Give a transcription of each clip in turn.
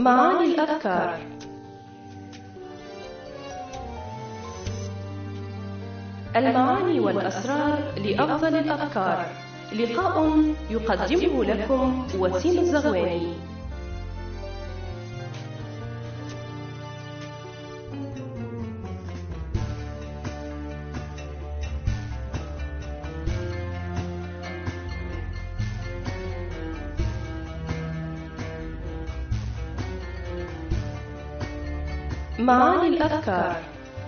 معاني الأفكار. المعاني والأسرار لأفضل الأفكار. لقاء يقدمه لكم وسيم الزغواني. معاني الأفكار.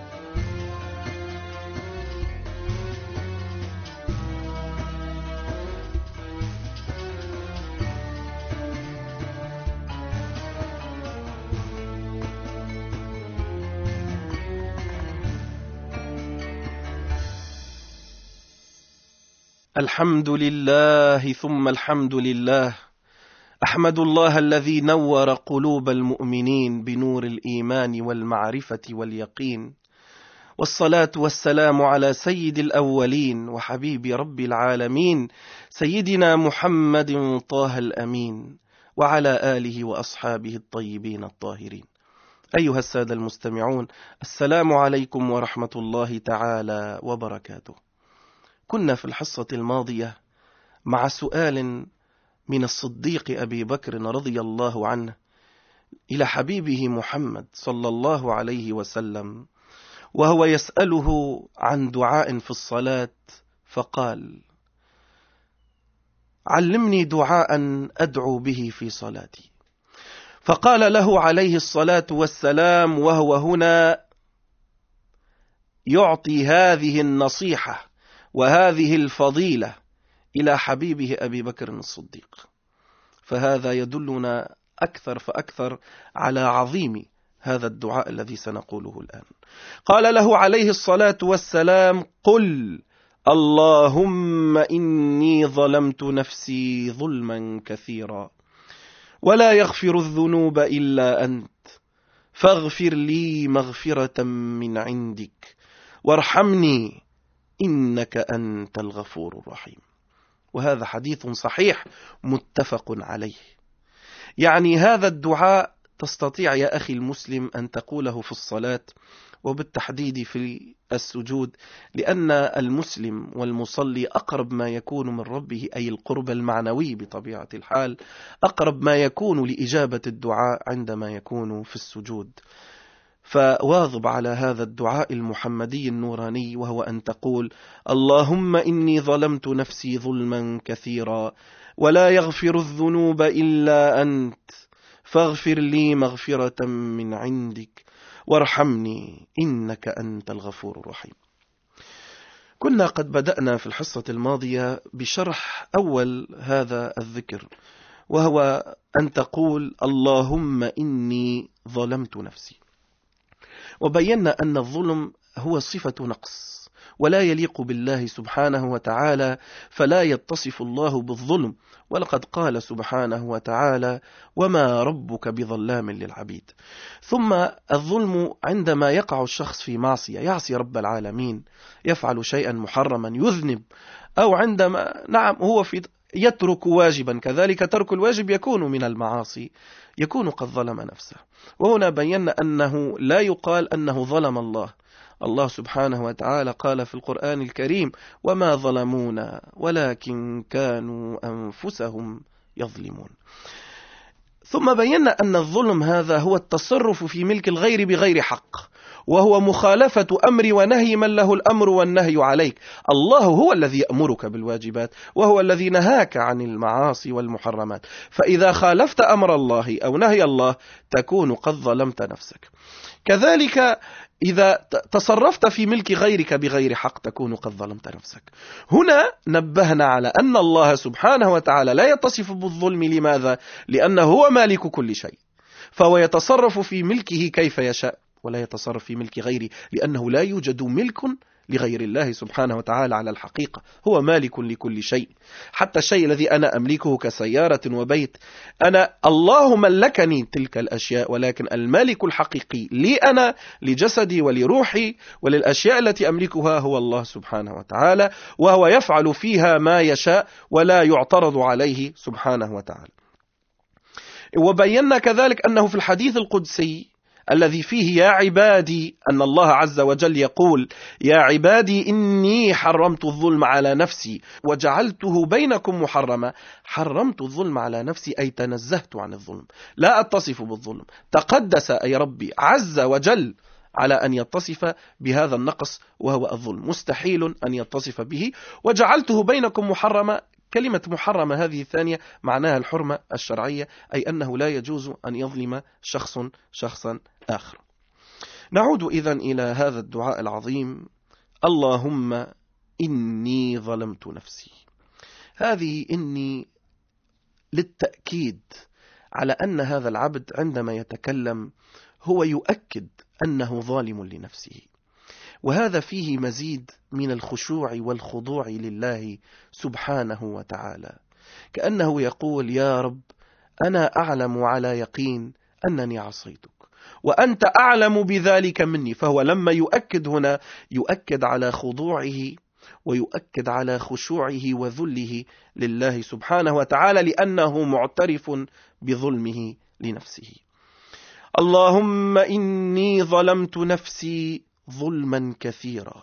الحمد لله ثم الحمد لله. أحمد الله الذي نور قلوب المؤمنين بنور الإيمان والمعرفة واليقين، والصلاة والسلام على سيد الأولين وحبيب رب العالمين سيدنا محمد طه الأمين، وعلى آله وأصحابه الطيبين الطاهرين. أيها السادة المستمعون، السلام عليكم ورحمة الله تعالى وبركاته. كنا في الحصة الماضية مع سؤال من الصديق أبي بكر رضي الله عنه إلى حبيبه محمد صلى الله عليه وسلم، وهو يسأله عن دعاء في الصلاة، فقال: علمني دعاء أدعو به في صلاتي. فقال له عليه الصلاة والسلام وهو هنا يعطي هذه النصيحة وهذه الفضيلة إلى حبيبه أبي بكر الصديق، فهذا يدلنا أكثر فأكثر على عظيم هذا الدعاء الذي سنقوله الآن. قال له عليه الصلاة والسلام: قل اللهم إني ظلمت نفسي ظلما كثيرا ولا يغفر الذنوب إلا أنت، فاغفر لي مغفرة من عندك وارحمني إنك أنت الغفور الرحيم. وهذا حديث صحيح متفق عليه. يعني هذا الدعاء تستطيع يا أخي المسلم أن تقوله في الصلاة، وبالتحديد في السجود، لأن المسلم والمصلي أقرب ما يكون من ربه، أي القرب المعنوي بطبيعة الحال، أقرب ما يكون لإجابة الدعاء عندما يكون في السجود. فواظب على هذا الدعاء المحمدي النوراني، وهو أن تقول: اللهم إني ظلمت نفسي ظلما كثيرا ولا يغفر الذنوب إلا أنت، فاغفر لي مغفرة من عندك وارحمني إنك أنت الغفور الرحيم. كنا قد بدأنا في الحصة الماضية بشرح أول هذا الذكر، وهو أن تقول: اللهم إني ظلمت نفسي. وبينا أن الظلم هو صفة نقص ولا يليق بالله سبحانه وتعالى، فلا يتصف الله بالظلم. ولقد قال سبحانه وتعالى: وما ربك بظلام للعبيد. ثم الظلم عندما يقع الشخص في معصية، يعصي رب العالمين، يفعل شيئا محرما، يذنب، أو عندما هو يترك واجبا، كذلك ترك الواجب يكون من المعاصي، يكون قد ظلم نفسه. وهنا بينا أنه لا يقال أنه ظلم الله. الله سبحانه وتعالى قال في القرآن الكريم: وما ظلمونا ولكن كانوا أنفسهم يظلمون. ثم بينا أن الظلم هذا هو التصرف في ملك الغير بغير حق، وهو مخالفة أمر ونهي من له الأمر والنهي عليك. الله هو الذي يأمرك بالواجبات، وهو الذي نهاك عن المعاصي والمحرمات. فإذا خالفت أمر الله أو نهي الله تكون قد ظلمت نفسك. كذلك إذا تصرفت في ملك غيرك بغير حق تكون قد ظلمت نفسك. هنا نبهنا على أن الله سبحانه وتعالى لا يتصف بالظلم. لماذا؟ لأنه هو مالك كل شيء، فهو يتصرف في ملكه كيف يشاء، ولا يتصرف في ملك غيره، لأنه لا يوجد ملك لغير الله سبحانه وتعالى على الحقيقة. هو مالك لكل شيء، حتى الشيء الذي أنا أملكه كسيارة وبيت، الله ملكني تلك الأشياء، ولكن المالك الحقيقي لي أنا، لجسدي ولروحي وللأشياء التي أملكها هو الله سبحانه وتعالى، وهو يفعل فيها ما يشاء ولا يعترض عليه سبحانه وتعالى. وبينا كذلك أنه في الحديث القدسي الذي فيه يا عبادي، أن الله عز وجل يقول يا عبادي إني حرمت الظلم على نفسي وجعلته بينكم محرما. حرمت الظلم على نفسي أي تنزهت عن الظلم، لا أتصف بالظلم. تقدس أي ربي عز وجل على أن يتصف بهذا النقص وهو الظلم، مستحيل أن يتصف به. وجعلته بينكم محرما، كلمة محرمة هذه الثانية معناها الحرمة الشرعية، أي أنه لا يجوز أن يظلم شخصا آخر. نعود إذن إلى هذا الدعاء العظيم: اللهم إني ظلمت نفسي. هذه إني للتأكيد على أن هذا العبد عندما يتكلم هو يؤكد أنه ظالم لنفسه، وهذا فيه مزيد من الخشوع والخضوع لله سبحانه وتعالى، كأنه يقول يا رب أنا أعلم على يقين أنني عصيتك وأنت أعلم بذلك مني. فهو لما يؤكد هنا يؤكد على خضوعه ويؤكد على خشوعه وذله لله سبحانه وتعالى، لأنه معترف بظلمه لنفسه. اللهم إني ظلمت نفسي ظلما كثيرا.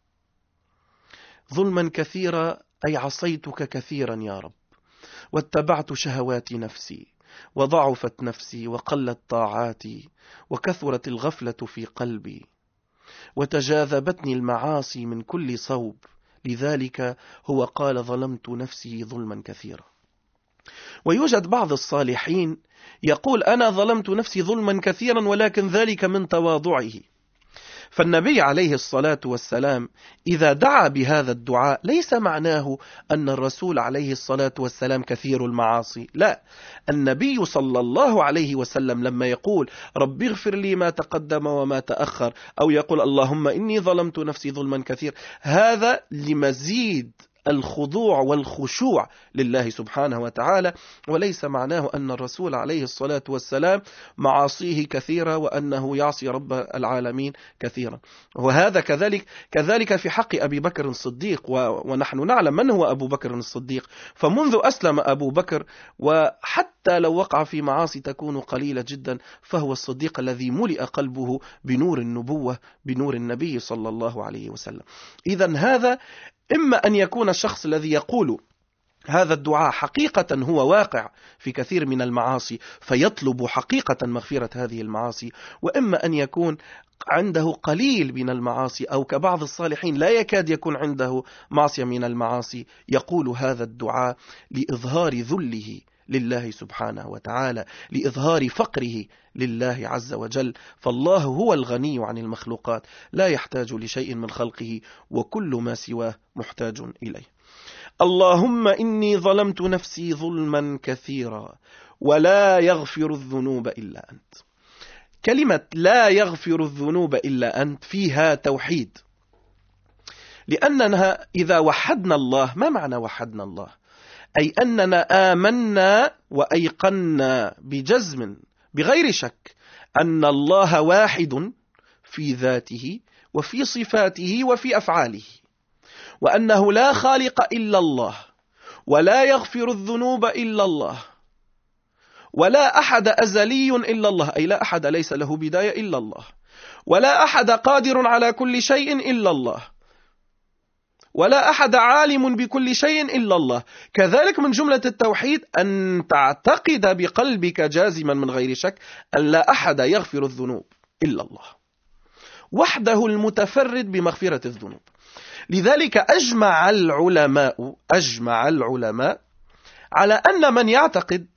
ظلما كثيرا أي عصيتك كثيرا يا رب، واتبعت شهوات نفسي، وضعفت نفسي، وقلت طاعاتي، وكثرت الغفلة في قلبي، وتجاذبتني المعاصي من كل صوب. لذلك هو قال ظلمت نفسي ظلما كثيرا. ويوجد بعض الصالحين يقول أنا ظلمت نفسي ظلما كثيرا ولكن ذلك من تواضعه. فالنبي عليه الصلاة والسلام إذا دعا بهذا الدعاء ليس معناه أن الرسول عليه الصلاة والسلام كثير المعاصي، لا. النبي صلى الله عليه وسلم لما يقول رب اغفر لي ما تقدم وما تأخر، أو يقول اللهم إني ظلمت نفسي ظلما كثير، هذا لمزيد الخضوع والخشوع لله سبحانه وتعالى، وليس معناه أن الرسول عليه الصلاة والسلام معاصيه كثيرة وأنه يعصي رب العالمين كثيرا. وهذا كذلك في حق أبي بكر الصديق، ونحن نعلم من هو أبو بكر الصديق. فمنذ أسلم أبو بكر وحتى لو وقع في معاصي تكون قليلة جدا، فهو الصديق الذي ملئ قلبه بنور النبوة، بنور النبي صلى الله عليه وسلم. إذن هذا إما أن يكون الشخص الذي يقول هذا الدعاء حقيقة هو واقع في كثير من المعاصي فيطلب حقيقة مغفرة هذه المعاصي، وإما أن يكون عنده قليل من المعاصي، أو كبعض الصالحين لا يكاد يكون عنده معصية من المعاصي، يقول هذا الدعاء لإظهار ذله لله سبحانه وتعالى، لإظهار فقره لله عز وجل. فالله هو الغني عن المخلوقات، لا يحتاج لشيء من خلقه، وكل ما سواه محتاج إليه. اللهم إني ظلمت نفسي ظلما كثيرا ولا يغفر الذنوب إلا أنت. كلمة لا يغفر الذنوب إلا أنت فيها توحيد، لأننا إذا وحدنا الله، ما معنى وحدنا الله؟ أي أننا آمنا وأيقنا بجزم بغير شك أن الله واحد في ذاته وفي صفاته وفي أفعاله، وأنه لا خالق إلا الله، ولا يغفر الذنوب إلا الله، ولا أحد أزلي إلا الله، أي لا أحد ليس له بداية إلا الله، ولا أحد قادر على كل شيء إلا الله، ولا أحد عالم بكل شيء إلا الله. كذلك من جملة التوحيد أن تعتقد بقلبك جازما من غير شك أن لا أحد يغفر الذنوب إلا الله، وحده المتفرد بمغفرة الذنوب. لذلك أجمع العلماء على أن من يعتقد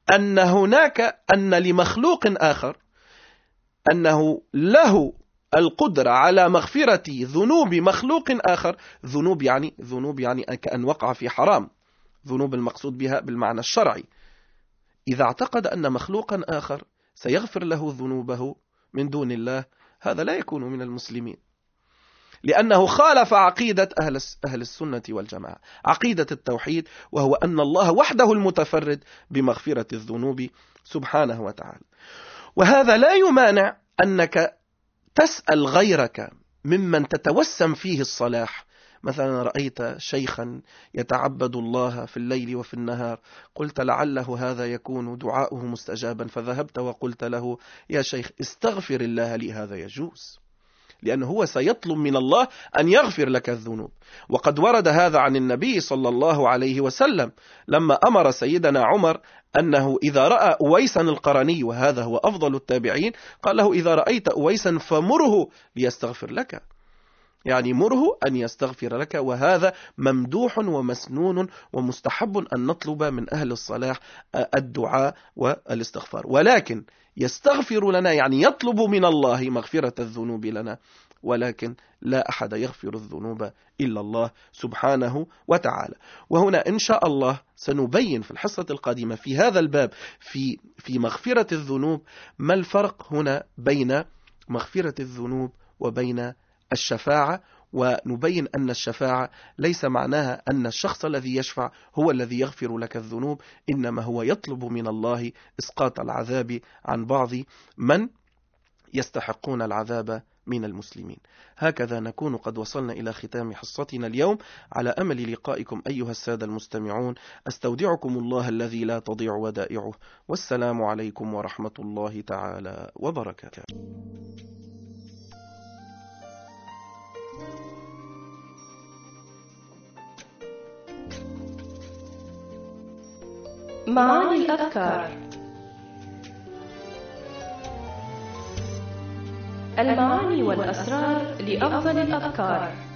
أن لمخلوق آخر أنه له القدرة على مغفرة ذنوب مخلوق آخر، ذنوب يعني كأن وقع في حرام، ذنوب المقصود بها بالمعنى الشرعي. إذا اعتقد أن مخلوقا آخر سيغفر له ذنوبه من دون الله، هذا لا يكون من المسلمين، لأنه خالف عقيدة أهل السنة والجماعة، عقيدة التوحيد، وهو أن الله وحده المتفرد بمغفرة الذنوب سبحانه وتعالى. وهذا لا يمانع أنك تسأل غيرك ممن تتوسم فيه الصلاح مثلا رأيت شيخا يتعبد الله في الليل وفي النهار، قلت لعله هذا يكون دعاؤه مستجابا، فذهبت وقلت له يا شيخ استغفر الله لي، هذا يجوز، لأنه هو سيطلب من الله أن يغفر لك الذنوب. وقد ورد هذا عن النبي صلى الله عليه وسلم لما أمر سيدنا عمر أنه إذا رأى أويسا القرني، وهذا هو أفضل التابعين، قال له إذا رأيت أويسا فمره ليستغفر لك، يعني مره أن يستغفر لك. وهذا ممدوح ومسنون ومستحب أن نطلب من أهل الصلاح الدعاء والاستغفار، ولكن يستغفر لنا يعني يطلب من الله مغفرة الذنوب لنا، ولكن لا أحد يغفر الذنوب إلا الله سبحانه وتعالى. وهنا إن شاء الله سنبين في الحصة القادمة في هذا الباب في مغفرة الذنوب ما الفرق هنا بين مغفرة الذنوب وبين الشفاعة، ونبين أن الشفاعة ليس معناها أن الشخص الذي يشفع هو الذي يغفر لك الذنوب، إنما هو يطلب من الله إسقاط العذاب عن بعض من يستحقون العذاب من المسلمين. هكذا نكون قد وصلنا إلى ختام حصتنا اليوم، على أمل لقائكم أيها السادة المستمعون. أستودعكم الله الذي لا تضيع ودائعه، والسلام عليكم ورحمة الله تعالى وبركاته. معاني الأذكار. المعاني والأسرار لأفضل الأذكار.